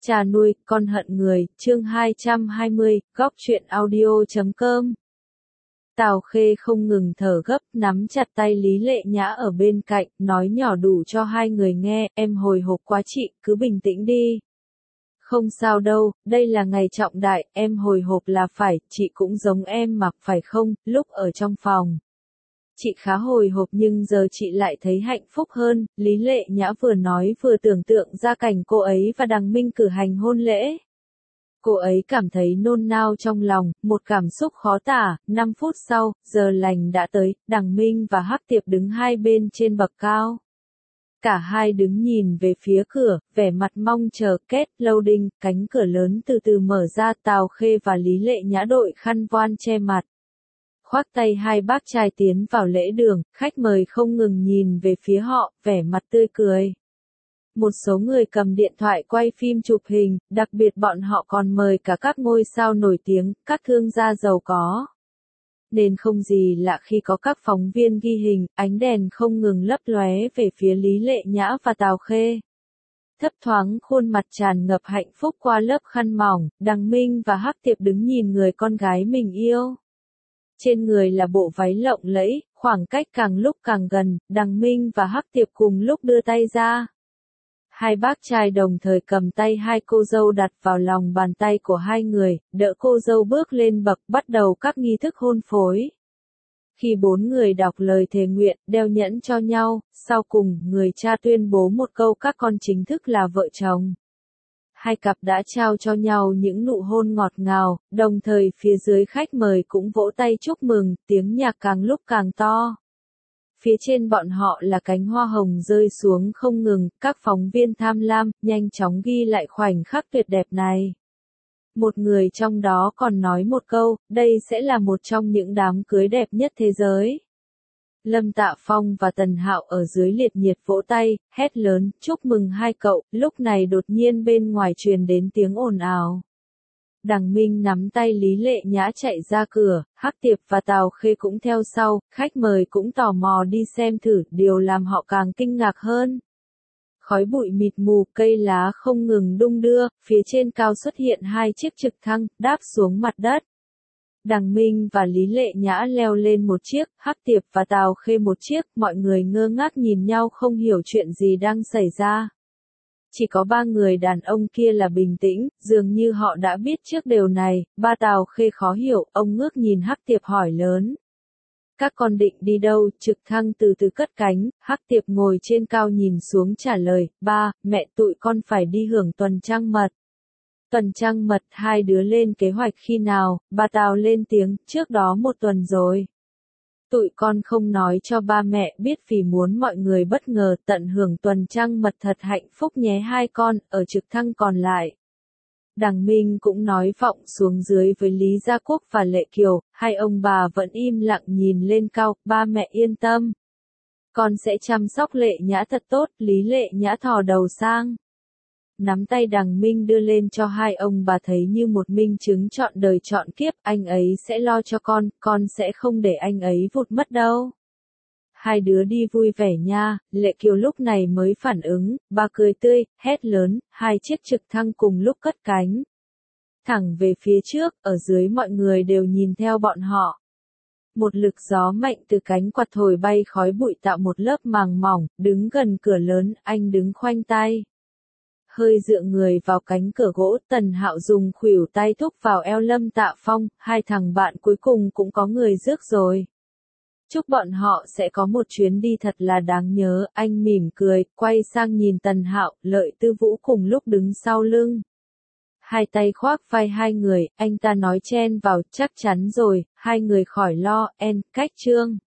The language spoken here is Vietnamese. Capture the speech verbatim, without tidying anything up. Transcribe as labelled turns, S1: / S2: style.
S1: Cha nuôi, con hận người, chương hai trăm hai mươi, góc truyện audio chấm com. Tào Khê không ngừng thở gấp, nắm chặt tay Lý Lệ Nhã ở bên cạnh, nói nhỏ đủ cho hai người nghe, em hồi hộp quá chị, cứ bình tĩnh đi. Không sao đâu, đây là ngày trọng đại, em hồi hộp là phải, chị cũng giống em mà, phải không, lúc ở trong phòng. Chị khá hồi hộp nhưng giờ chị lại thấy hạnh phúc hơn, Lý Lệ Nhã vừa nói vừa tưởng tượng ra cảnh cô ấy và Đằng Minh cử hành hôn lễ. Cô ấy cảm thấy nôn nao trong lòng, một cảm xúc khó tả, năm phút sau, giờ lành đã tới, Đằng Minh và Hắc Tiệp đứng hai bên trên bậc cao. Cả hai đứng nhìn về phía cửa, vẻ mặt mong chờ, kết, loading, cánh cửa lớn từ từ mở ra, Tào Khê và Lý Lệ Nhã đội khăn voan che mặt. Khoác tay hai bác trai tiến vào lễ đường, khách mời không ngừng nhìn về phía họ, vẻ mặt tươi cười. Một số người cầm điện thoại quay phim chụp hình, đặc biệt bọn họ còn mời cả các ngôi sao nổi tiếng, các thương gia giàu có. Nên không gì lạ khi có các phóng viên ghi hình, ánh đèn không ngừng lấp lóe về phía Lý Lệ Nhã và Tào Khê. Thấp thoáng khuôn mặt tràn ngập hạnh phúc qua lớp khăn mỏng, Đằng Minh và Hắc Tiệp đứng nhìn người con gái mình yêu. Trên người là bộ váy lộng lẫy, khoảng cách càng lúc càng gần, Đằng Minh và Hắc Tiệp cùng lúc đưa tay ra. Hai bác trai đồng thời cầm tay hai cô dâu đặt vào lòng bàn tay của hai người, đỡ cô dâu bước lên bậc bắt đầu các nghi thức hôn phối. Khi bốn người đọc lời thề nguyện, đeo nhẫn cho nhau, sau cùng người cha tuyên bố một câu các con chính thức là vợ chồng. Hai cặp đã trao cho nhau những nụ hôn ngọt ngào, đồng thời phía dưới khách mời cũng vỗ tay chúc mừng, tiếng nhạc càng lúc càng to. Phía trên bọn họ là cánh hoa hồng rơi xuống không ngừng, các phóng viên tham lam, nhanh chóng ghi lại khoảnh khắc tuyệt đẹp này. Một người trong đó còn nói một câu, đây sẽ là một trong những đám cưới đẹp nhất thế giới. Lâm Tạ Phong và Tần Hạo ở dưới liệt nhiệt vỗ tay, hét lớn, chúc mừng hai cậu, lúc này đột nhiên bên ngoài truyền đến tiếng ồn ào. Đằng Minh nắm tay Lý Lệ Nhã chạy ra cửa, Hắc Tiệp và Tào Khê cũng theo sau, khách mời cũng tò mò đi xem thử, điều làm họ càng kinh ngạc hơn. Khói bụi mịt mù, cây lá không ngừng đung đưa, phía trên cao xuất hiện hai chiếc trực thăng, đáp xuống mặt đất. Đằng Minh và Lý Lệ Nhã leo lên một chiếc, Hắc Tiệp và Tào Khê một chiếc, mọi người ngơ ngác nhìn nhau không hiểu chuyện gì đang xảy ra. Chỉ có ba người đàn ông kia là bình tĩnh, dường như họ đã biết trước điều này, ba Tào Khê khó hiểu, ông ngước nhìn Hắc Tiệp hỏi lớn. Các con định đi đâu, trực thăng từ từ cất cánh, Hắc Tiệp ngồi trên cao nhìn xuống trả lời, ba, mẹ tụi con phải đi hưởng tuần trăng mật. Tuần trăng mật hai đứa lên kế hoạch khi nào, bà Tào lên tiếng, trước đó một tuần rồi. Tụi con không nói cho ba mẹ biết vì muốn mọi người bất ngờ tận hưởng tuần trăng mật thật hạnh phúc nhé hai con, ở trực thăng còn lại. Đằng Minh cũng nói vọng xuống dưới với Lý Gia Quốc và Lệ Kiều, hai ông bà vẫn im lặng nhìn lên cao, ba mẹ yên tâm. Con sẽ chăm sóc Lệ Nhã thật tốt, Lý Lệ Nhã thò đầu sang. Nắm tay Đằng Minh đưa lên cho hai ông bà thấy như một minh chứng trọn đời trọn kiếp, anh ấy sẽ lo cho con, con sẽ không để anh ấy vụt mất đâu. Hai đứa đi vui vẻ nha, Lệ Kiều lúc này mới phản ứng, bà cười tươi, hét lớn, hai chiếc trực thăng cùng lúc cất cánh. Thẳng về phía trước, ở dưới mọi người đều nhìn theo bọn họ. Một lực gió mạnh từ cánh quạt thổi bay khói bụi tạo một lớp màng mỏng, đứng gần cửa lớn, anh đứng khoanh tay. Hơi dựa người vào cánh cửa gỗ, Tần Hạo dùng khuỷu tay thúc vào eo Lâm Tạ Phong, hai thằng bạn cuối cùng cũng có người rước rồi. Chúc bọn họ sẽ có một chuyến đi thật là đáng nhớ, anh mỉm cười, quay sang nhìn Tần Hạo, Lợi Tư Vũ cùng lúc đứng sau lưng. Hai tay khoác vai hai người, anh ta nói chen vào, chắc chắn rồi, hai người khỏi lo, en, cách chương.